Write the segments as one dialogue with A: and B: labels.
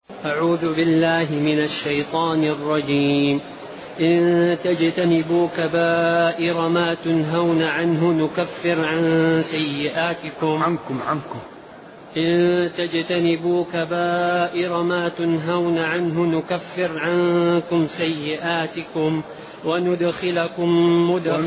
A: أعوذ بالله من الشيطان الرجيم. إن تجتنبوا كبائر ما تنهون عنه نكفر عن سيئاتكم إن تجتنبوا كبائر ما تنهون عنه نكفر عنكم سيئاتكم وندخلكم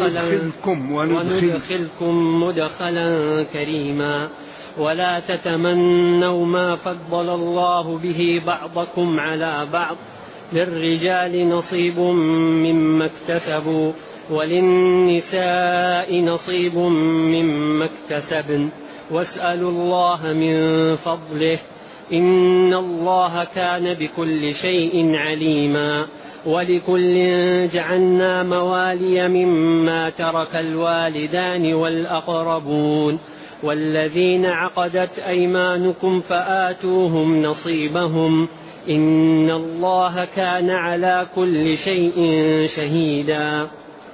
A: مدخلا كريما. ولا تتمنوا ما فضل الله به بعضكم على بعض، للرجال نصيب مما اكتسبوا وللنساء نصيب مما اكتسبن، واسألوا الله من فضله إن الله كان بكل شيء عليما. ولكل جعلنا موالي مما ترك الوالدان والأقربون والذين عقدت أيمانكم فآتوهم نصيبهم إن الله كان على كل شيء شهيدا.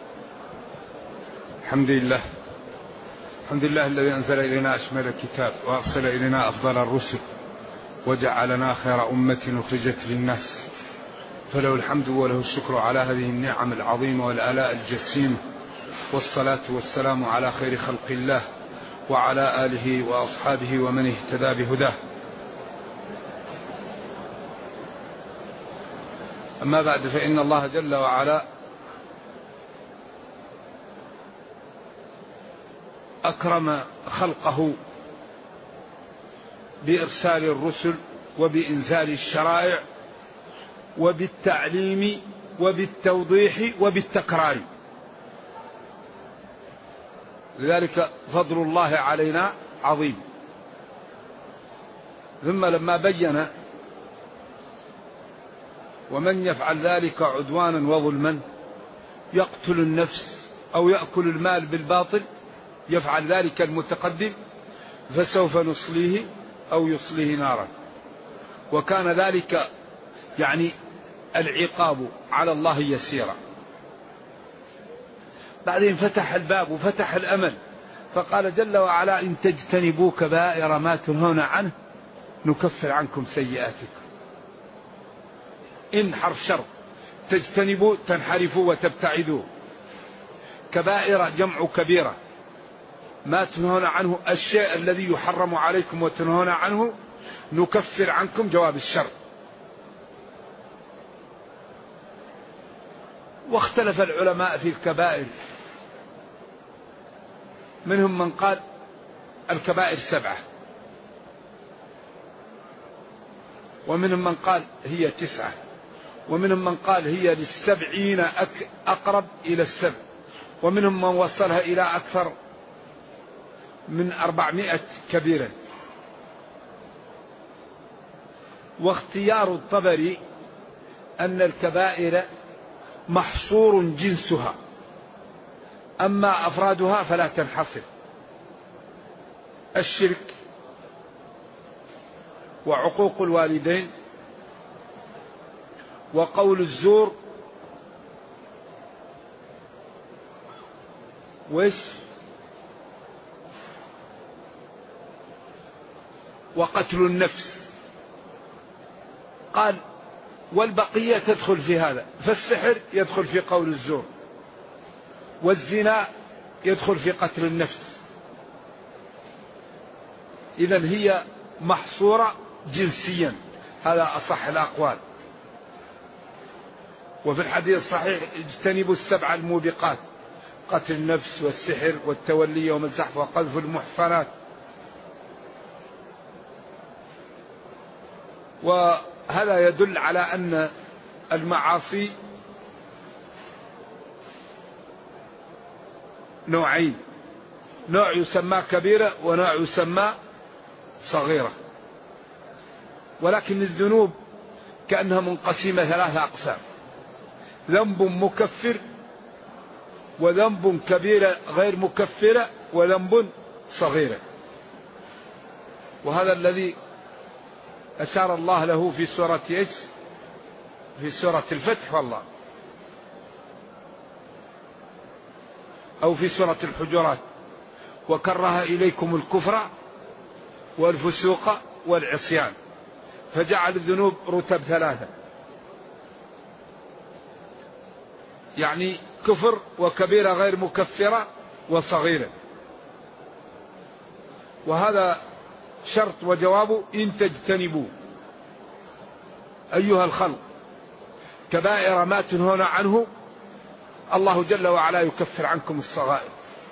B: الحمد لله الذي أنزل إلينا أشمل الكتاب وأرسل إلينا أفضل الرسل وجعلنا خير أمة أخرجت للناس، فله الحمد وله الشكر على هذه النعم العظيمة والآلاء الجسيمة، والصلاة والسلام على خير خلق الله وعلى آله وأصحابه ومن اهتدى بهداه. أما بعد، فإن الله جل وعلا أكرم خلقه بإرسال الرسل وبإنزال الشرائع وبالتعليم وبالتوضيح وبالتكرار، لذلك فضل الله علينا عظيم. ثم لما بين ومن يفعل ذلك عدوانا وظلما يقتل النفس أو يأكل المال بالباطل يفعل ذلك المتقدم فسوف نصليه أو يصليه نارا، وكان ذلك يعني العقاب على الله يسيرا. بعدين فتح الباب وفتح الأمل فقال جل وعلا إن تجتنبوا كبائر ما تنهون عنه نكفر عنكم سيئاتكم. إن حرف شرط، تجتنبوا تنحرفوا وتبتعدوا، كبائر جمع كبيرة، ما تنهون عنه الشيء الذي يحرم عليكم وتنهون عنه نكفر عنكم جواب الشرط. واختلف العلماء في الكبائر، منهم من قال الكبائر 7، ومنهم من قال هي 9، ومنهم من قال هي ل70 أقرب إلى 7، ومنهم من وصلها إلى أكثر من 400 كبيرة. واختيار الطبري أن الكبائر محصور جنسها، أما أفرادها فلا تنحصر: الشرك وعقوق الوالدين وقول الزور وقتل النفس. قال والبقية تدخل في هذا، فالسحر يدخل في قول الزور، والزنا يدخل في قتل النفس. إذن هي محصورة جنسيا، هذا أصح الأقوال. وفي الحديث الصحيح اجتنبوا 7 الموبقات: قتل النفس والسحر والتولي يوم الزحف وقذف المحصنات. وهذا يدل على أن المعاصي نوعين: نوع يسمى كبيرة ونوع يسمى صغيرة. ولكن الذنوب كأنها منقسمة 3 أقسام: ذنب مكفر، وذنب كبيرة غير مكفرة، وذنب صغيرة. وهذا الذي أشار الله له في سورة في سورة الفتح والله، أو في سورة الحجرات: وكره إليكم الكفر والفسوق والعصيان فجعل الذنوب رتب 3، يعني كفر وكبيرة غير مكفرة وصغيرة. وهذا شرط وجوابه إن تجتنبوا أيها الخلق كبائر ما تنهون عنه الله جل وعلا يكفر عنكم الصغائر.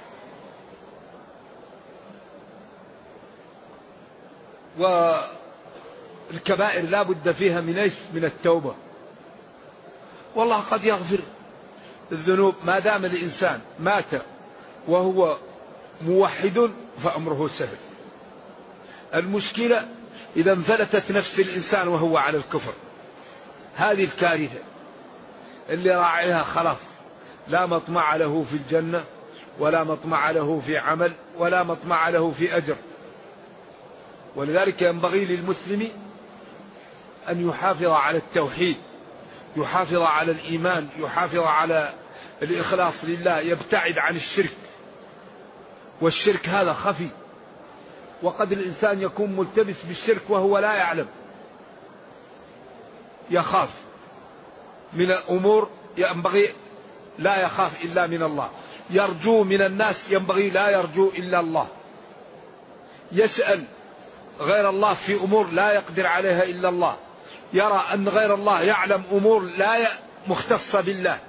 B: والكبائر لا بد فيها من التوبة، والله قد يغفر الذنوب ما دام الإنسان مات وهو موحد فأمره سهل. المشكلة إذا انفلتت نفس الإنسان وهو على الكفر، هذه الكارثة اللي راعيها خلاص لا مطمع له في الجنة ولا مطمع له في عمل ولا مطمع له في أجر. ولذلك ينبغي للمسلم أن يحافظ على التوحيد، يحافظ على الإيمان، يحافظ على الإخلاص لله، يبتعد عن الشرك. والشرك هذا خفي، وقد الإنسان يكون ملتبس بالشرك وهو لا يعلم، يخاف من الأمور ينبغي لا يخاف إلا من الله، يرجو من الناس ينبغي لا يرجو إلا الله، يسأل غير الله في أمور لا يقدر عليها إلا الله، يرى أن غير الله يعلم أمور لا مختصة بالله.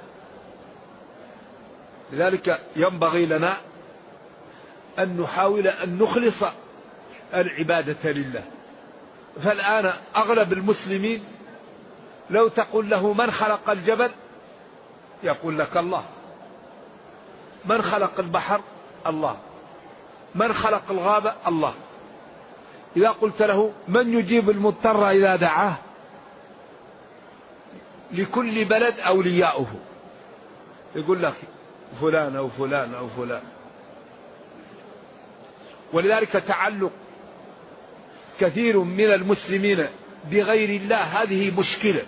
B: لذلك ينبغي لنا أن نحاول أن نخلص العبادة لله. فالآن أغلب المسلمين لو تقول له من خلق الجبل يقول لك الله، من خلق البحر الله، من خلق الغابة الله. إذا قلت له من يجيب المضطر إذا دعاه، لكل بلد أولياؤه، يقول لك فلان أو فلان أو فلان. ولذلك تعلق كثير من المسلمين بغير الله هذه مشكلة.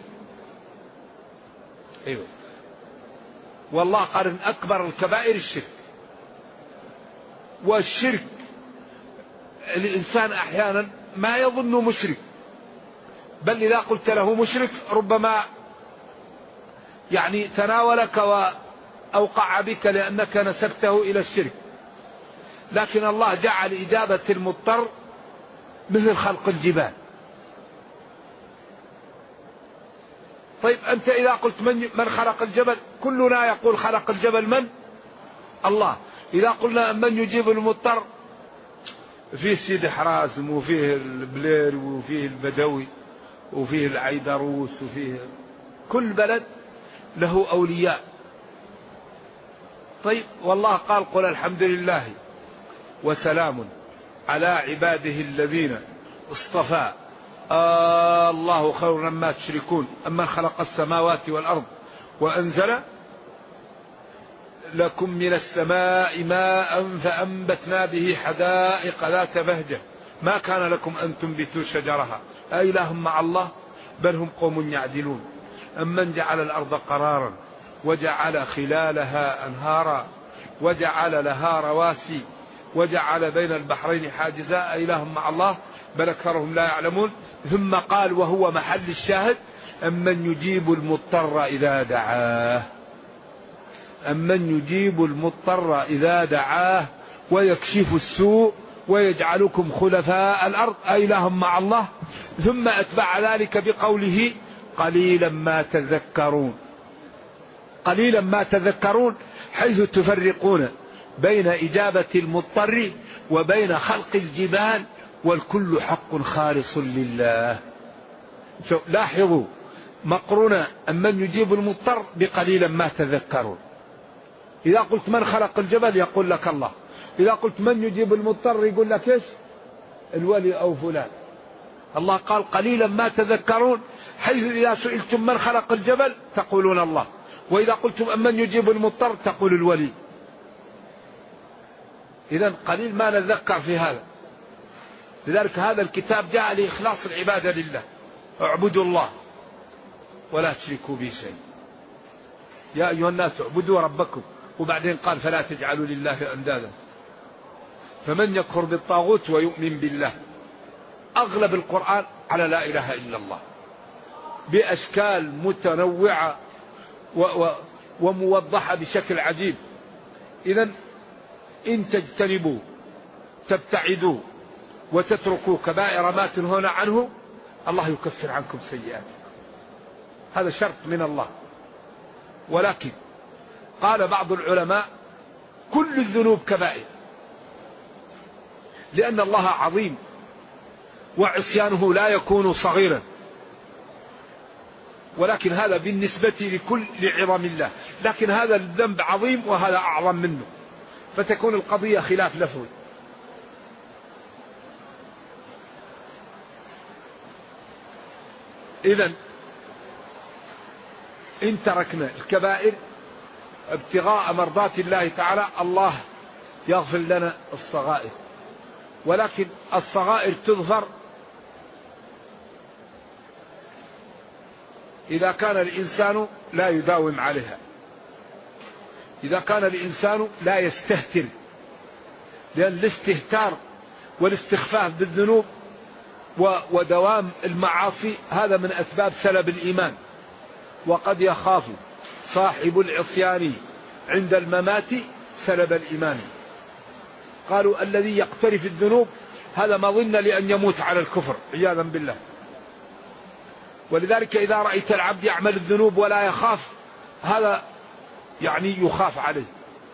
B: أيوة. والله قال أكبر الكبائر الشرك. والشرك الإنسان أحيانا ما يظن مشرك، بل إذا قلت له مشرك ربما يعني تناولك وأوقع بك لأنك نسبته إلى الشرك. لكن الله جعل إجابة المضطر مثل خلق الجبال. طيب أنت إذا قلت من خلق الجبل، كلنا يقول خلق الجبل من؟ الله. إذا قلنا من يجيب المضطر، فيه سيد حرازم وفيه البلير وفيه البدوي وفيه العيدروس وفيه كل بلد له أولياء. طيب والله قال قل الحمد لله وسلام على عباده الذين اصطفى الله خير مما تشركون أمن خلق السماوات والأرض وأنزل لكم من السماء ماء فأنبتنا به حدائق ذات بهجة ما كان لكم أن تنبتوا شجرها أإله مع الله بل هم قوم يعدلون أمن جعل الأرض قرارا وجعل خلالها أنهارا وجعل لها رواسي وجعل بين البحرين حاجزا أإله مع الله بل أكثرهم لا يعلمون. ثم قال وهو محل الشاهد أمن يجيب المضطر إذا دعاه، أمن يجيب المضطر إذا دعاه ويكشف السوء ويجعلكم خلفاء الأرض أإله مع الله. ثم أتبع ذلك بقوله قليلا ما تذكرون. قليلا ما تذكرون حيث تفرقون بين إجابة المضطر وبين خلق الجبال والكل حق خالص لله. لاحظوا مقرونة أمن يجيب المضطر بقليلا ما تذكرون. إذا قلت من خلق الجبل يقول لك الله، إذا قلت من يجيب المضطر يقول لك إيش؟ الولي أو فلان. الله قال قليلا ما تذكرون حيث إذا سئلتم من خلق الجبل تقولون الله، وإذا قلتم أمن يجيب المضطر تقول الولي. إذن قليل ما نتذكر في هذا. لذلك هذا الكتاب جاء لإخلاص العبادة لله. اعبدوا الله ولا تشركوا به شيء، يا أيها الناس اعبدوا ربكم. وبعدين قال فلا تجعلوا لله أندادا. فمن يكفر بالطاغوت ويؤمن بالله أغلب القرآن على لا إله إلا الله بأشكال متنوعة وموضحة بشكل عجيب. إذن إن تجتنبوا تبتعدوا وتتركوا كبائر ما تنهون عنه الله يكفر عنكم سيئات. هذا شرط من الله. ولكن قال بعض العلماء كل الذنوب كبائر، لأن الله عظيم وعصيانه لا يكون صغيرا، ولكن هذا بالنسبة لعظم الله، لكن هذا الذنب عظيم وهذا أعظم منه، فتكون القضية خلاف لفظي. إذن إن تركنا الكبائر ابتغاء مرضات الله تعالى الله يغفر لنا الصغائر، ولكن الصغائر تغفر إذا كان الإنسان لا يداوم عليها، إذا كان الإنسان لا يستهتر، لأن الاستهتار والاستخفاف بالذنوب ودوام المعاصي هذا من أسباب سلب الإيمان. وقد يخاف صاحب العصيان عند الممات سلب الإيمان. قالوا الذي يقترف الذنوب هذا مظن لأن يموت على الكفر عياذا بالله. ولذلك إذا رأيت العبد يعمل الذنوب ولا يخاف هذا يعني يخاف عليه.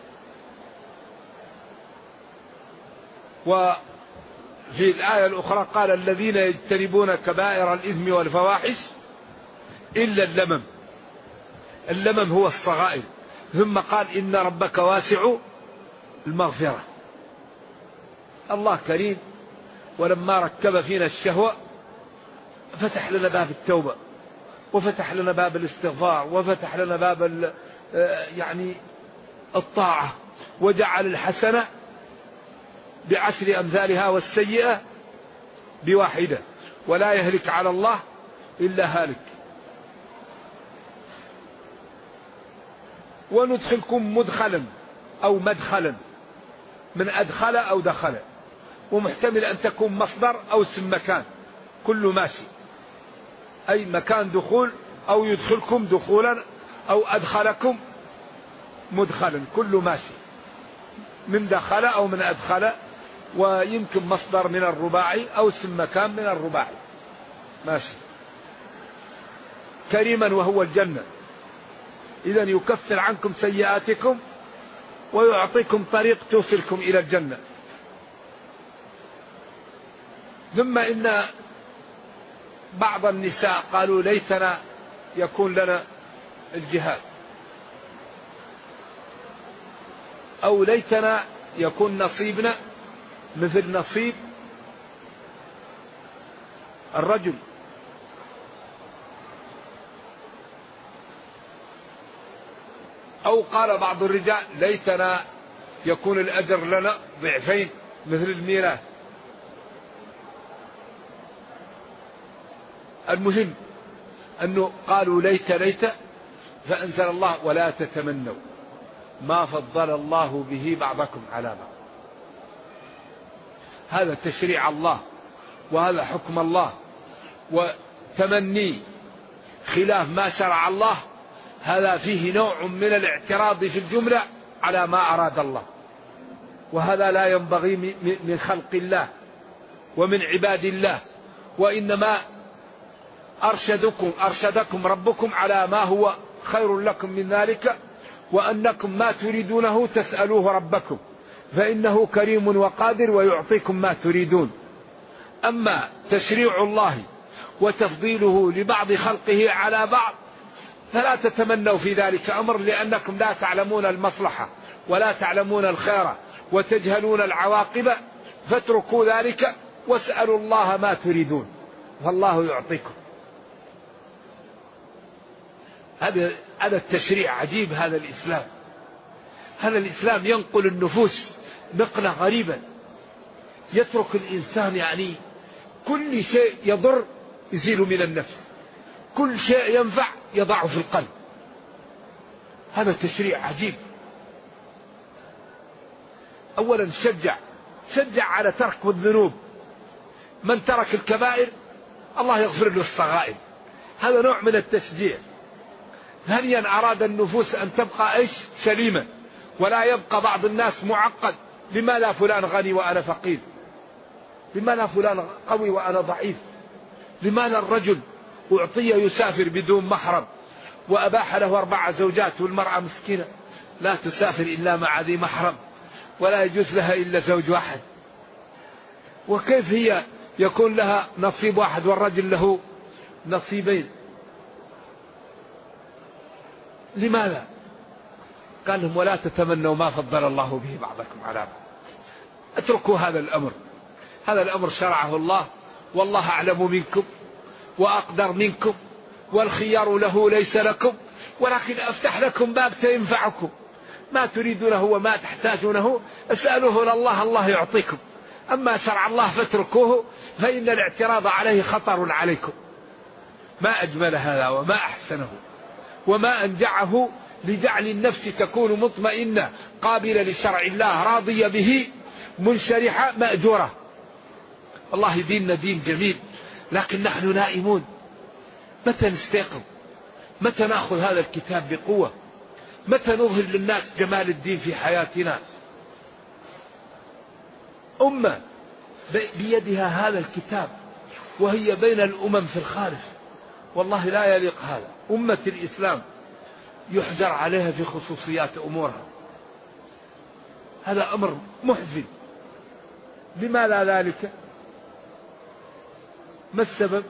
B: وفي الآية الأخرى قال الذين يجتنبون كبائر الإثم والفواحش إلا اللمم. اللمم هو الصغائر. ثم قال إن ربك واسع المغفرة. الله كريم، ولما ركب فينا الشهوة فتح لنا باب التوبة، وفتح لنا باب الاستغفار، وفتح لنا باب يعني الطاعة، وجعل الحسنة بعشر أمثالها والسيئة بواحدة، ولا يهلك على الله إلا هالك. وندخلكم مدخلا أو مدخلا من أدخل أو دخل، ومحتمل أن تكون مصدر أو اسم مكان، كل ماشي، أي مكان دخول، أو يدخلكم دخولا أو أدخلكم مدخلا، كل ماشي من دخل أو من أدخل، ويمكن مصدر من الرباعي أو اسم مكان من الرباعي ماشي. كريما وهو الجنة. إذن يكفر عنكم سيئاتكم ويعطيكم طريق توصلكم إلى الجنة. ثم إن بعض النساء قالوا ليتنا يكون لنا الجهاد، أو ليتنا يكون نصيبنا مثل نصيب الرجل. أو قال بعض الرجال ليتنا يكون الأجر لنا ضعفين مثل الميراث. المهم أنه قالوا ليت فأنزل الله ولا تتمنوا ما فضل الله به بعضكم على بعض. هذا تشريع الله وهذا حكم الله، وتمني خلاف ما شرع الله هذا فيه نوع من الاعتراض في الجملة على ما أراد الله، وهذا لا ينبغي من خلق الله ومن عباد الله. وإنما أرشدكم ربكم على ما هو خير لكم من ذلك، وأنكم ما تريدونه تسألوه ربكم فإنه كريم وقادر ويعطيكم ما تريدون. أما تشريع الله وتفضيله لبعض خلقه على بعض فلا تتمنوا في ذلك أمر، لأنكم لا تعلمون المصلحة ولا تعلمون الخير وتجهلون العواقب، فاتركوا ذلك واسألوا الله ما تريدون فالله يعطيكم. هذا التشريع عجيب. هذا الإسلام ينقل النفوس نقلة غريبة. يترك الإنسان يعني كل شيء يضر يزيل من النفس، كل شيء ينفع يضعه في القلب. هذا تشريع عجيب. أولا شجع على ترك الذنوب،
C: من ترك الكبائر الله يغفر له الصغائر. هذا نوع من التشجيع. ثانيا أراد النفوس أن تبقى إيش؟ سليمة، ولا يبقى بعض الناس معقد. لماذا فلان غني وأنا فقير؟ لماذا فلان قوي وأنا ضعيف؟ لماذا الرجل أعطي يسافر بدون محرم وأباح له 4 زوجات والمرأة مسكينة لا تسافر إلا مع ذي محرم ولا يجوز لها إلا زوج واحد؟ وكيف هي يكون لها نصيب واحد والرجل له نصيبين؟ لماذا؟ قال لهم ولا تتمنوا ما فضل الله به بعضكم على بعض. اتركوا هذا الأمر. هذا الأمر شرعه الله، والله أعلم منكم وأقدر منكم، والخيار له ليس لكم، ولكن أفتح لكم باب سينفعكم. ما تريدونه وما تحتاجونه اسألوه لله، الله يعطيكم. أما شرع الله فاتركوه، فإن الاعتراض عليه خطر عليكم. ما أجمل هذا وما أحسنه وما أنجعه لجعل النفس تكون مطمئنة قابلة لشرع الله راضية به منشرحة مأجورة. والله ديننا دين جميل، لكن نحن نائمون. متى نستيقظ؟ متى نأخذ هذا الكتاب بقوة؟ متى نظهر للناس جمال الدين في حياتنا؟ أمة بيدها هذا الكتاب وهي بين الأمم في الخارج، والله لا يليق هذا. أمة الإسلام يحجر عليها في خصوصيات أمورها. هذا أمر محزن. لماذا ذلك؟ ما السبب؟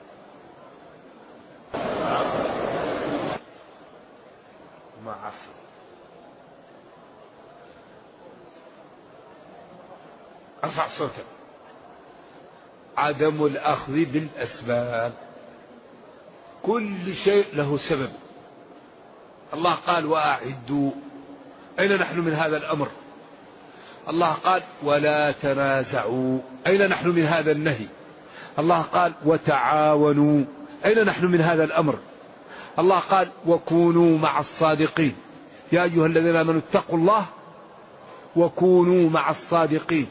C: ما عصر. ارفع صوتك. عدم الأخذ بالأسباب. كل شيء له سبب. الله قال وأعدوا. أين نحن من هذا الأمر؟ الله قال ولا تنازعوا. أين نحن من هذا النهي؟ الله قال وتعاونوا. أين نحن من هذا الأمر؟ الله قال وكونوا مع الصادقين. يا أيها الذين آمنوا اتقوا الله وكونوا مع الصادقين.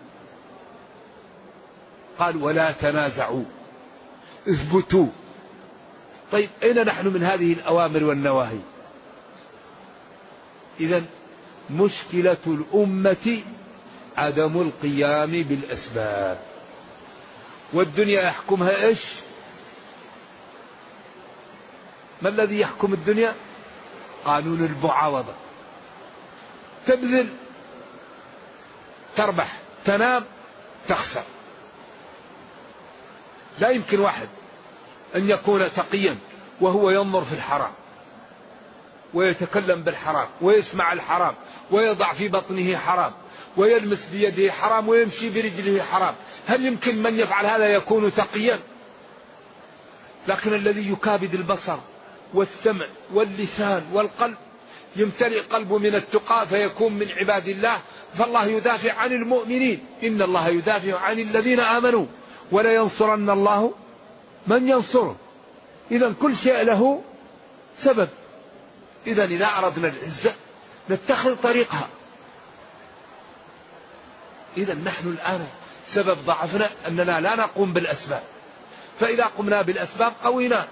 C: قال ولا تنازعوا، اثبتوا. طيب أين نحن من هذه الأوامر والنواهي؟ إذن مشكلة الأمة عدم القيام بالأسباب. والدنيا يحكمها إيش؟ ما الذي يحكم الدنيا؟ قانون المعاوضة. تبذل تربح، تنام تخسر. لا يمكن واحد أن يكون تقيا وهو ينظر في الحرام ويتكلم بالحرام ويسمع الحرام ويضع في بطنه حرام ويلمس بيده حرام ويمشي برجله حرام. هل يمكن من يفعل هذا يكون تقيا؟ لكن الذي يكابد البصر والسمع واللسان والقلب يمتلئ قلبه من التقى فيكون من عباد الله. فالله يدافع عن المؤمنين، إن الله يدافع عن الذين آمنوا ولا ينصرن الله من ينصره. إذا كل شيء له سبب. إذا إذا أردنا العزة نتخذ طريقها. إذا نحن الآن سبب ضعفنا أننا لا نقوم بالأسباب، فإذا قمنا بالأسباب قوينا.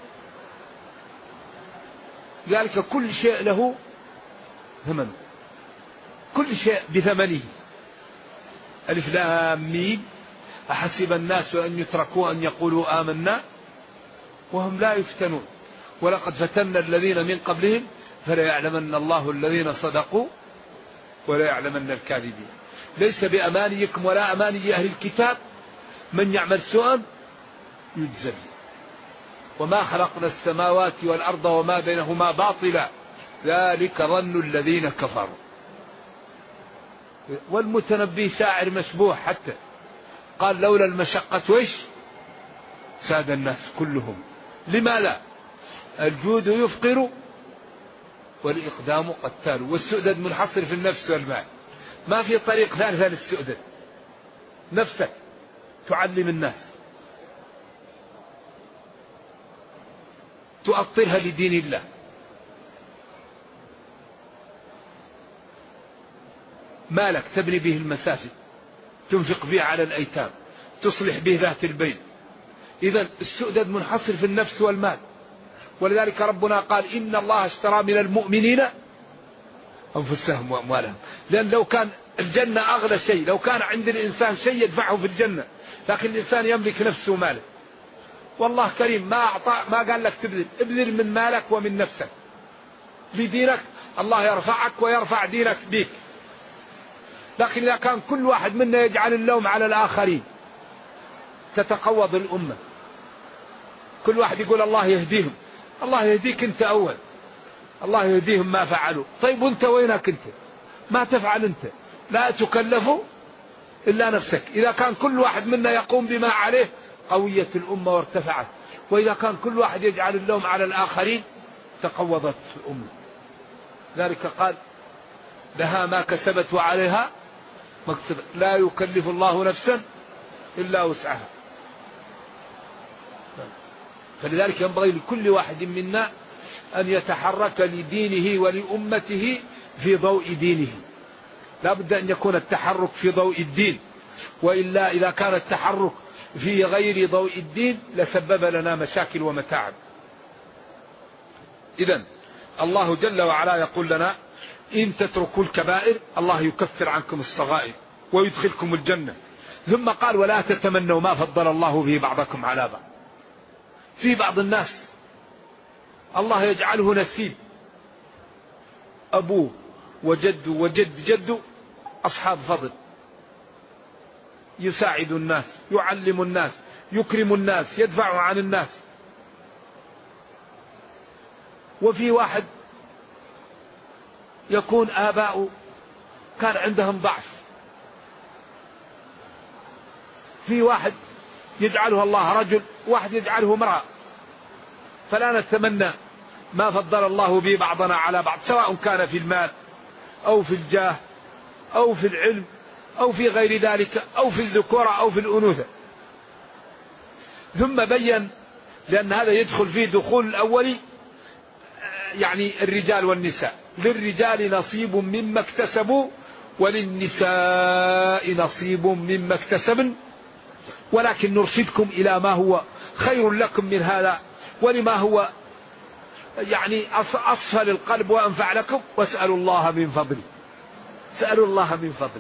C: ذلك كل شيء له ثمن، كل شيء بثمنه. ألف لام ميم أحسب الناس أن يتركوا أن يقولوا آمنا وهم لا يفتنون ولقد فتنا الذين من قبلهم فلا يعلمن الله الذين صدقوا ولا يعلمن الكاذبين. ليس بأمانيكم ولا أماني أهل الكتاب من يعمل سوءا يجزى به. وما خلقنا السماوات والأرض وما بينهما باطلا ذلك ظن الذين كفروا. والمتنبي شاعر مشبوه حتى قال لولا المشقة وش ساد الناس كلهم. لماذا؟ الجود يفقر والإقدام قتال، والسؤدد منحصر في النفس والمال. ما في طريق ثالثة للسؤدد. نفسك تعلم الناس، تؤطرها لدين الله، مالك تبني به المساجد، تنفق به على الأيتام، تصلح به ذات البين. إذن السؤدد منحصر في النفس والمال، ولذلك ربنا قال إن الله اشترى من المؤمنين أنفسهم وأموالهم. لأن لو كان الجنة أغلى شيء، لو كان عند الإنسان شيء يدفعه في الجنة، لكن الإنسان يملك نفسه وماله. والله كريم ما قال لك ابذل من مالك ومن نفسك بدينك، الله يرفعك ويرفع دينك بك. لكن إذا كان كل واحد منا يجعل اللوم على الآخرين تتقوض الأمة. كل واحد يقول الله يهديهم، الله يهديك أنت أول، الله يهديهم ما فعلوا. طيب وانت وينك أنت؟ ما تفعل أنت، لا تكلف إلا نفسك. إذا كان كل واحد منا يقوم بما عليه قوية الأمة وارتفعت، وإذا كان كل واحد يجعل اللوم على الآخرين تقوضت الأمة. ذلك قال لها ما كسبت وعليها ما اكتسبت، لا يكلف الله نفسا إلا وسعها. فلذلك ينبغي لكل واحد منا أن يتحرك لدينه ولأمته في ضوء دينه. لا بد أن يكون التحرك في ضوء الدين، وإلا إذا كان التحرك في غير ضوء الدين لسبب لنا مشاكل ومتاعب. إذن الله جل وعلا يقول لنا إن تتركوا الكبائر الله يكفر عنكم الصغائر ويدخلكم الجنة. ثم قال ولا تتمنوا ما فضل الله به بعضكم على بعض. في بعض الناس الله يجعله نسيب، أبوه وجده وجد جده أصحاب فضل، يساعد الناس، يعلم الناس، يكرم الناس، يدفع عن الناس. وفي واحد يكون آباؤه كان عندهم ضعف، في واحد يجعله الله رجل، واحد يجعله امرأة. فلا نتمنى ما فضل الله به بعضنا على بعض، سواء كان في المال أو في الجاه أو في العلم أو في غير ذلك أو في الذكورة أو في الأنوثة. ثم بين لأن هذا يدخل فيه دخول الأول، يعني الرجال والنساء، للرجال نصيب مما اكتسبوا وللنساء نصيب مما اكتسبن، ولكن نرشدكم إلى ما هو خير لكم من هذا ولما هو يعني أصفى للقلب وأنفع لكم، واسألوا الله من فضله. سألوا الله من فضله.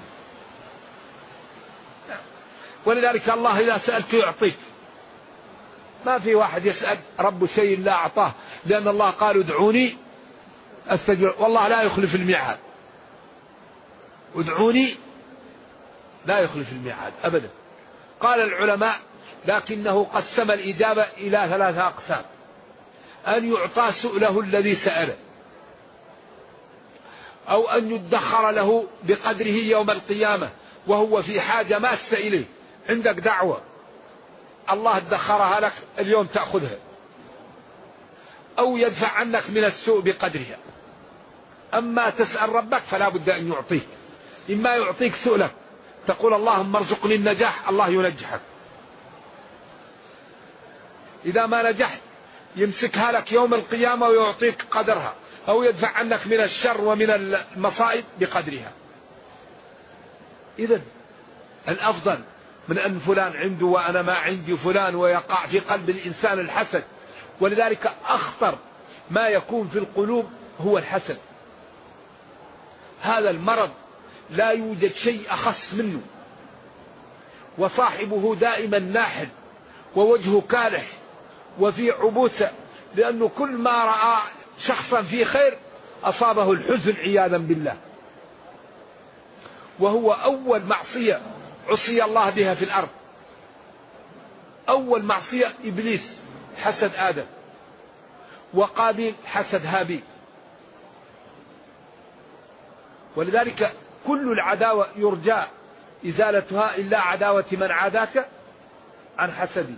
C: ولذلك الله إذا سألت يعطيك. ما في واحد يسأل رب شيء لا أعطاه، لأن الله قال ادعوني أستجب، والله لا يخلف الميعاد. ادعوني لا يخلف الميعاد أبدا. قال العلماء لكنه قسم الإجابة إلى 3 أقسام: أن يعطى سؤله الذي سأله، أو أن يدخر له بقدره يوم القيامة وهو في حاجة ماسة إليه. عندك دعوة الله ادخرها لك اليوم تأخذها، أو يدفع عنك من السوء بقدرها. أما تسأل ربك فلا بد أن يعطيك، إما يعطيك سؤلك تقول اللهم ارزقني النجاح، الله ينجحك. إذا ما نجحت يمسكها لك يوم القيامة ويعطيك قدرها، أو يدفع عنك من الشر ومن المصائب بقدرها. إذن الأفضل من أن فلان عنده وأنا ما عندي فلان، ويقع في قلب الإنسان الحسد. ولذلك أخطر ما يكون في القلوب هو الحسد. هذا المرض لا يوجد شيء أخص منه، وصاحبه دائما ناحل ووجهه كالح وفي عبوسة، لأنه كل ما رأى شخصا في خير أصابه الحزن عياذا بالله. وهو أول معصية عصي الله بها في الأرض. أول معصية إبليس حسد آدم، وقابيل حسد هابيل. ولذلك كل العداوة يرجى إزالتها إلا عداوة من عاداك عن حسدي.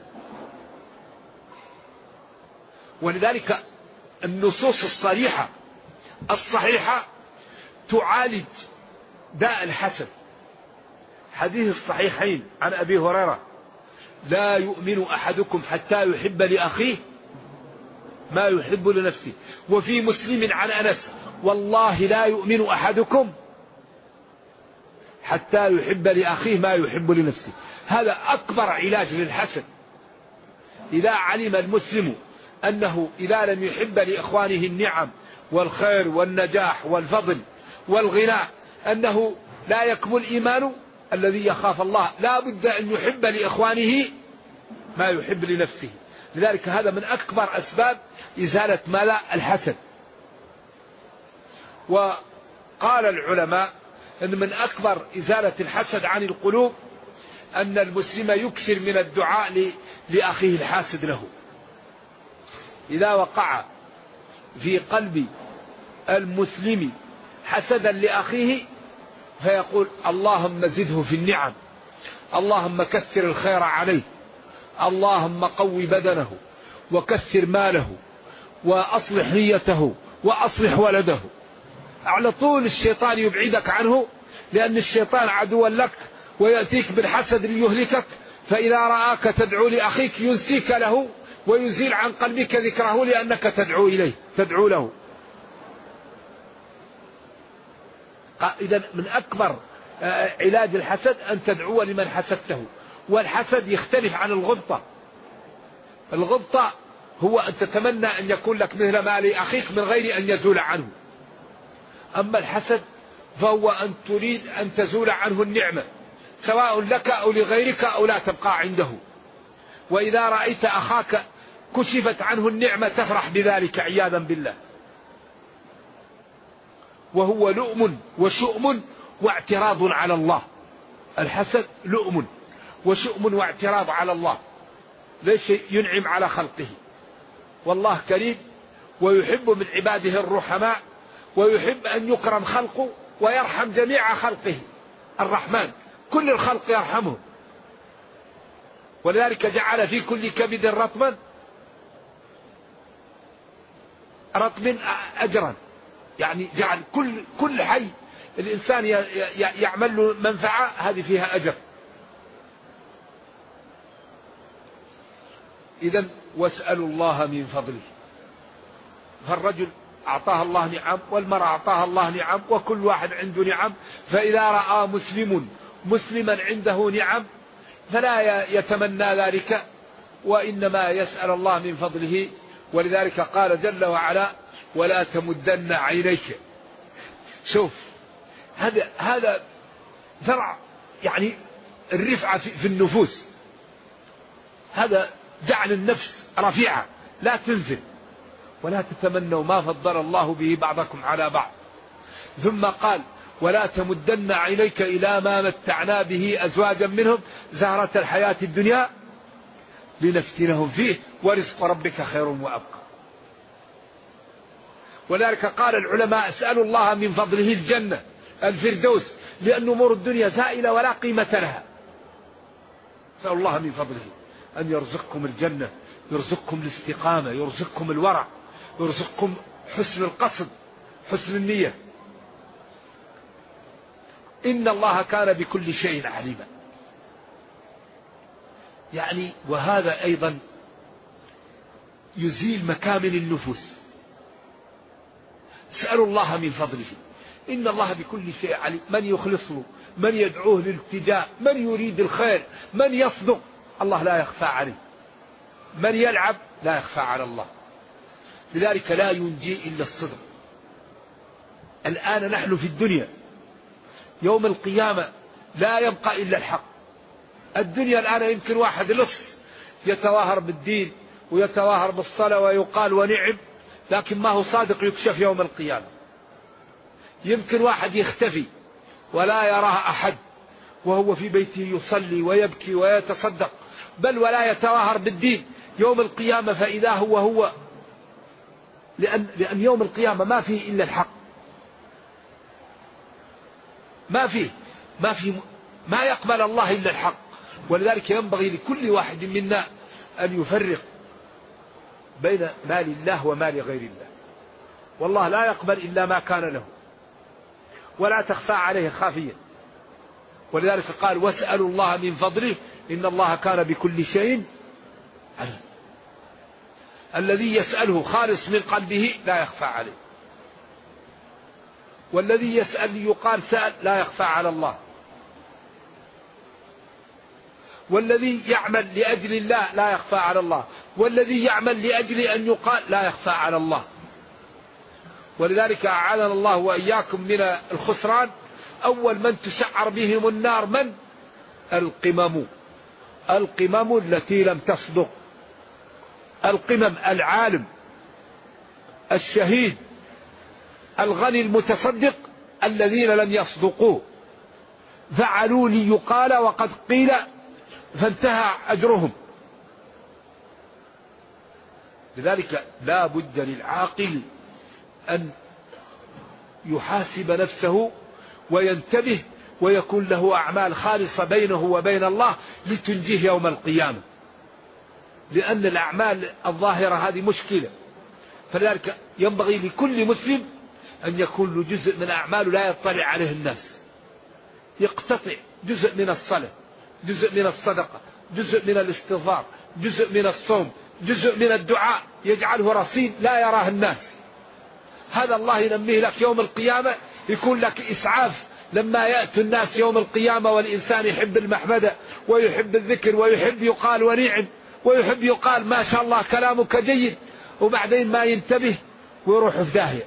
C: ولذلك النصوص الصريحة الصحيحة تعالج داء الحسد. حديث الصحيحين عن أبي هريرة: لا يؤمن أحدكم حتى يحب لأخيه ما يحب لنفسه. وفي مسلم عن أنس: والله لا يؤمن أحدكم حتى يحب لأخيه ما يحب لنفسه. هذا أكبر علاج للحسد. إذا علم المسلم أنه إذا لم يحب لإخوانه النعم والخير والنجاح والفضل والغناء أنه لا يكمل إيمانه، الذي يخاف الله لا بد أن يحب لإخوانه ما يحب لنفسه. لذلك هذا من أكبر أسباب إزالة ماذا؟ الحسد. وقال العلماء أن من أكبر إزالة الحسد عن القلوب أن المسلم يكثر من الدعاء لأخيه الحاسد له. إذا وقع في قلب المسلم حسدا لأخيه فيقول اللهم زده في النعم، اللهم كثر الخير عليه، اللهم قوي بدنه وكثر ماله وأصلح نيته وأصلح ولده. على طول الشيطان يبعدك عنه، لأن الشيطان عدو لك ويأتيك بالحسد ليهلكك. فإذا رآك تدعو لأخيك ينسيك له ويزيل عن قلبك ذكره لأنك تدعو له. إذن من أكبر علاج الحسد أن تدعو لمن حسدته. والحسد يختلف عن الغبطة. الغبطة هو أن تتمنى أن يكون لك مثل ما لأخيك من غير أن يزول عنه. أما الحسد فهو أن تريد أن تزول عنه النعمة سواء لك أو لغيرك أو لا تبقى عنده. وإذا رأيت أخاك كشفت عنه النعمة تفرح بذلك عياذا بالله. وهو لؤم وشؤم واعتراض على الله. الحسد لؤم وشؤم واعتراض على الله، ليش ينعم على خلقه. والله كريم ويحب من عباده الرحماء ويحب أن يكرم خلقه ويرحم جميع خلقه. الرحمن كل الخلق يرحمه، ولذلك جعل في كل كبد رطبا أجرا، يعني جعل كل حي الإنسان يعمل له منفعة هذه فيها أجر. إذن واسألوا الله من فضله. فالرجل أعطاه الله نعم والمرأة أعطاها الله نعم وكل واحد عنده نعم. فإذا رأى مسلما عنده نعم فلا يتمنى ذلك وإنما يسأل الله من فضله. ولذلك قال جل وعلا ولا تمدن عينيك. شوف هذا ذرع يعني الرفعة في النفوس. هذا جعل النفس رفيعة لا تنزل. ولا تتمنوا ما فضل الله به بعضكم على بعض. ثم قال ولا تمدن عينيك إلى ما متعنا به أزواجا منهم زهرة الحياة الدنيا لنفتنهم فيه ورزق ربك خير وأبقى. ولذلك قال العلماء اسألوا الله من فضله الجنة الفردوس، لأن أمور الدنيا زائلة ولا قيمة لها. اسألوا الله من فضله أن يرزقكم الجنة، يرزقكم الاستقامة، يرزقكم الورع، يرزقكم حسن القصد، حسن النية. إن الله كان بكل شيء عليما. يعني وهذا أيضا يزيل مكامن النفوس. اسألوا الله من فضله. إن الله بكل شيء عليم. من يخلص له، من يدعوه للالتجاء، من يريد الخير، من يصدق، الله لا يخفى عليه. من يلعب لا يخفى على الله. لذلك لا ينجي إلا الصدق. الآن نحن في الدنيا، يوم القيامة لا يبقى إلا الحق. الدنيا الآن يمكن واحد لص يتواهر بالدين ويتواهر بالصلاة ويقال ونعم، لكن ما هو صادق يكشف يوم القيامة. يمكن واحد يختفي ولا يراه أحد وهو في بيته يصلي ويبكي ويتصدق بل ولا يتواهر بالدين، يوم القيامة فإذا هو لأن يوم القيامة ما فيه إلا الحق. ما يقبل الله إلا الحق. ولذلك ينبغي لكل واحد منا أن يفرق بين مال الله ومال غير الله. والله لا يقبل إلا ما كان له ولا تخفى عليه خافية. ولذلك قال واسألوا الله من فضله إن الله كان بكل شيء عليم. الذي يسأله خالص من قلبه لا يخفى عليه، والذي يسأل يقال سأل لا يخفى على الله. والذي يعمل لأجل الله لا يخفى على الله، والذي يعمل لأجل أن يقال لا يخفى على الله. ولذلك أعاذنا الله وإياكم من الخسران. أول من تسعر بهم النار من؟ القمم التي لم تصدق. القمم العالم الشهيد الغني المتصدق الذين لم يصدقوا، فعلوا ليقال وقد قيل فانتهى أجرهم. لذلك لا بد للعاقل أن يحاسب نفسه وينتبه ويكون له أعمال خالصة بينه وبين الله لتنجيه يوم القيامة، لأن الأعمال الظاهرة هذه مشكلة. فلذلك ينبغي لكل مسلم أن يكون له جزء من أعماله لا يطلع عليه الناس، يقتطع جزء من الصلاة، جزء من الصدقة، جزء من الاستغفار، جزء من الصوم، جزء من الدعاء، يجعله رصيد لا يراه الناس. هذا الله ينميه لك يوم القيامة، يكون لك إسعاف لما يأتي الناس يوم القيامة والإنسان يحب المحمدة ويحب الذكر ويحب يقال ونعم ويحب يقال ما شاء الله كلامك جيد، وبعدين ما ينتبه ويروح في داهية.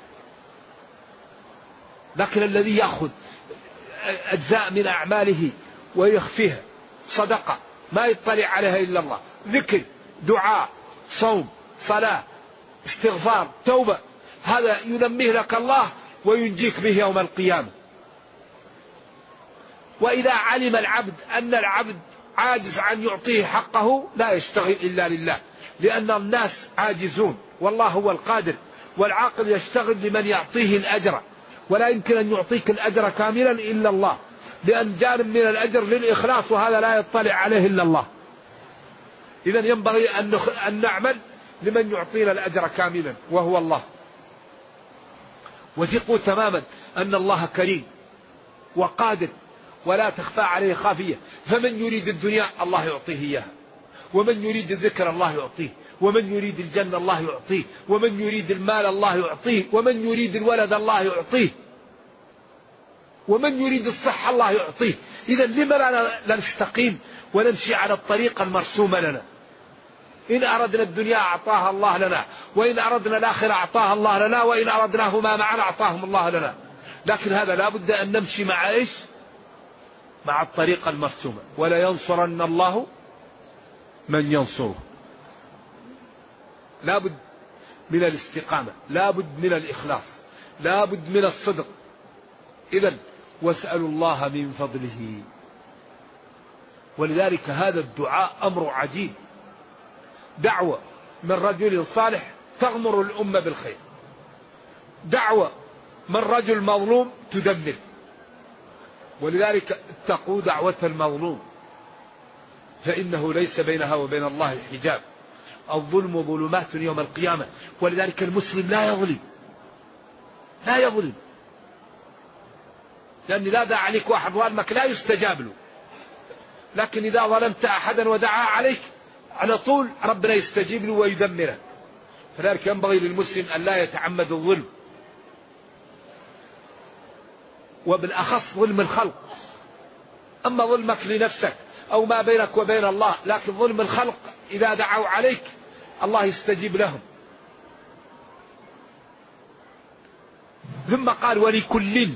C: لكن الذي يأخذ أجزاء من أعماله ويخفيها، صدقة ما يطلع عليها إلا الله، ذكر، دعاء، صوم، صلاة، استغفار، توبة، هذا ينميه لك الله وينجيك به يوم القيامة. وإذا علم العبد أن العبد عاجز عن يعطيه حقه لا يشتغل إلا لله، لأن الناس عاجزون والله هو القادر، والعاقل يشتغل لمن يعطيه الأجر، ولا يمكن أن يعطيك الأجر كاملا إلا الله، لأن جانب من الأجر للإخلاص وهذا لا يطلع عليه إلا الله. إذن ينبغي أن نعمل لمن يعطينا الأجر كاملا وهو الله. وثقوا تماما أن الله كريم وقادر ولا تخفى عليه خافية، فمن يريد الدنيا الله يعطيه إياها، ومن يريد الذكر الله يعطيه، ومن يريد الجنة الله يعطيه، ومن يريد المال الله يعطيه، ومن يريد الولد الله يعطيه، ومن يريد الصحة الله يعطيه. إذا لما لا نستقيم ونمشي على الطريقة المرسومة لنا؟ إن أردنا الدنيا أعطاها الله لنا، وإن أردنا الآخرة أعطاها الله لنا، وإن أردناهما معنا أعطاهم الله لنا. لكن هذا لا بد أن نمشي مع إيش؟ مع الطريقة المرسومة. ولا ينصرن الله من ينصره. لا بد من الاستقامة، لا بد من الإخلاص، لا بد من الصدق. إذن واسألوا الله من فضله. ولذلك هذا الدعاء أمر عجيب، دعوة من رجل صالح تغمر الأمة بالخير، دعوة من رجل مظلوم تدمر. ولذلك اتقوا دعوة المظلوم فإنه ليس بينها وبين الله حجاب. الظلم ظلمات يوم القيامة. ولذلك المسلم لا يظلم، لا يظلم، لأن إذا دعا عليك واحد ظالمك لا يستجاب له، لكن إذا ظلمت أحدا ودعا عليك على طول ربنا يستجيب له ويدمره. فذلك ينبغي للمسلم أن لا يتعمد الظلم، وبالأخص ظلم الخلق. أما ظلمك لنفسك أو ما بينك وبين الله، لكن ظلم الخلق إذا دعوا عليك الله يستجيب لهم. ثم قال ولكل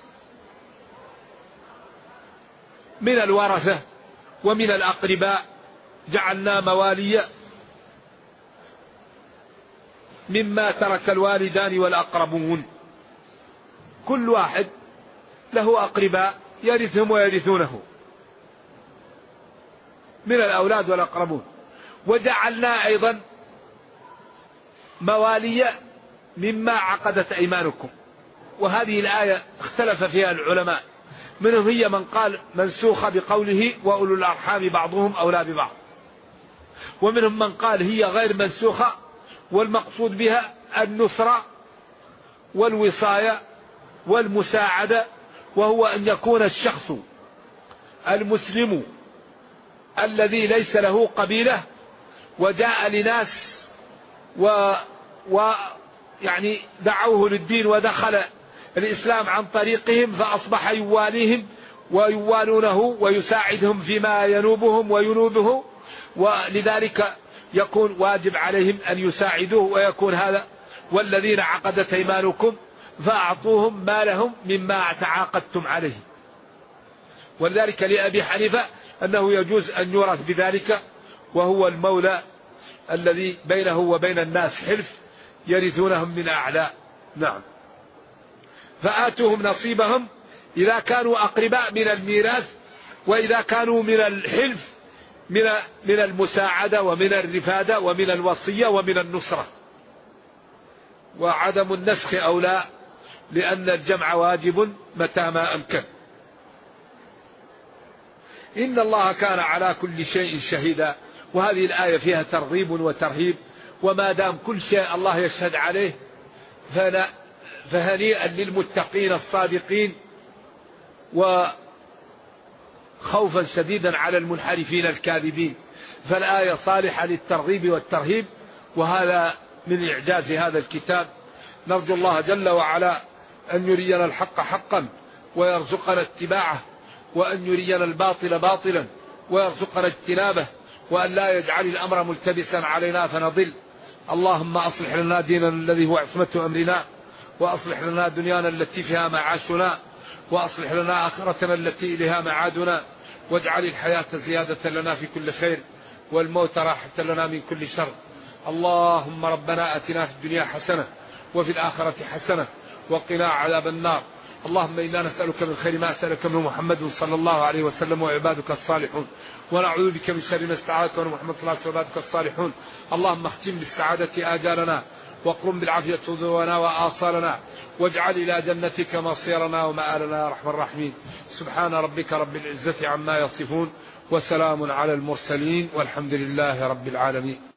C: من الورثة ومن الأقرباء جعلنا موالي مما ترك الوالدان والأقربون. كل واحد له أقرباء يرثهم ويرثونه من الأولاد والأقربون. وجعلنا أيضا موالي مما عقدت أيمانكم. وهذه الآية اختلف فيها العلماء، منهم هي من قال منسوخة بقوله وأولو الأرحام بعضهم أولى ببعض، ومنهم من قال هي غير منسوخة والمقصود بها النصرة والوصاية والمساعدة، وهو أن يكون الشخص المسلم الذي ليس له قبيلة وجاء لناس يعني دعوه للدين ودخل الإسلام عن طريقهم فأصبح يواليهم ويوالونه ويساعدهم فيما ينوبهم وينوبه، ولذلك يكون واجب عليهم أن يساعدوه، ويكون هذا والذين عقدت أيمانكم فأعطوهم ما لهم مما تعاقدتم عليه. ولذلك لأبي حنيفة أنه يجوز أن يورث بذلك، وهو المولى الذي بينه وبين الناس حلف يرثونهم من أعلى. نعم. فآتوهم نصيبهم إذا كانوا أقرباء من الميراث، وإذا كانوا من الحلف من المساعدة ومن الرفادة ومن الوصية ومن النصرة. وعدم النسخ أولى، لأن الجمع واجب متى ما أمكن. إن الله كان على كل شيء شهيدا. وهذه الآية فيها ترغيب وترهيب، وما دام كل شيء الله يشهد عليه فهنيئا للمتقين الصادقين، وخوفا شديدا على المنحرفين الكاذبين. فالآية صالحة للترغيب والترهيب، وهذا من إعجاز هذا الكتاب. نرجو الله جل وعلا أن يرينا الحق حقا ويرزقنا اتباعه، وأن يرينا الباطل باطلا ويرزقنا اجتنابه، وأن لا يجعل الأمر ملتبسا علينا فنضل. اللهم أصلح لنا ديننا الذي هو عصمة أمرنا، وأصلح لنا دنيانا التي فيها معاشنا، وأصلح لنا آخرتنا التي إليها معادنا، واجعل الحياة زيادة لنا في كل خير، والموت راحة لنا من كل شر. اللهم ربنا آتنا في الدنيا حسنة وفي الآخرة حسنة وقنا عذاب النار. اللهم إنا نسألك من خير ما سألك منه محمد صلى الله عليه وسلم وعبادك الصالحون، ونعوذ بك من شر ما استعاذك منه محمد صلى الله عليه وسلم وعبادك الصالحون. اللهم اختم بالسعادة آجالنا، واقرم بالعافية صدورنا وآصالنا، واجعل إلى جنتك مصيرنا ومآلنا يا أرحم الراحمين. سبحان ربك رب العزة عما يصفون، وسلام على المرسلين، والحمد لله رب العالمين.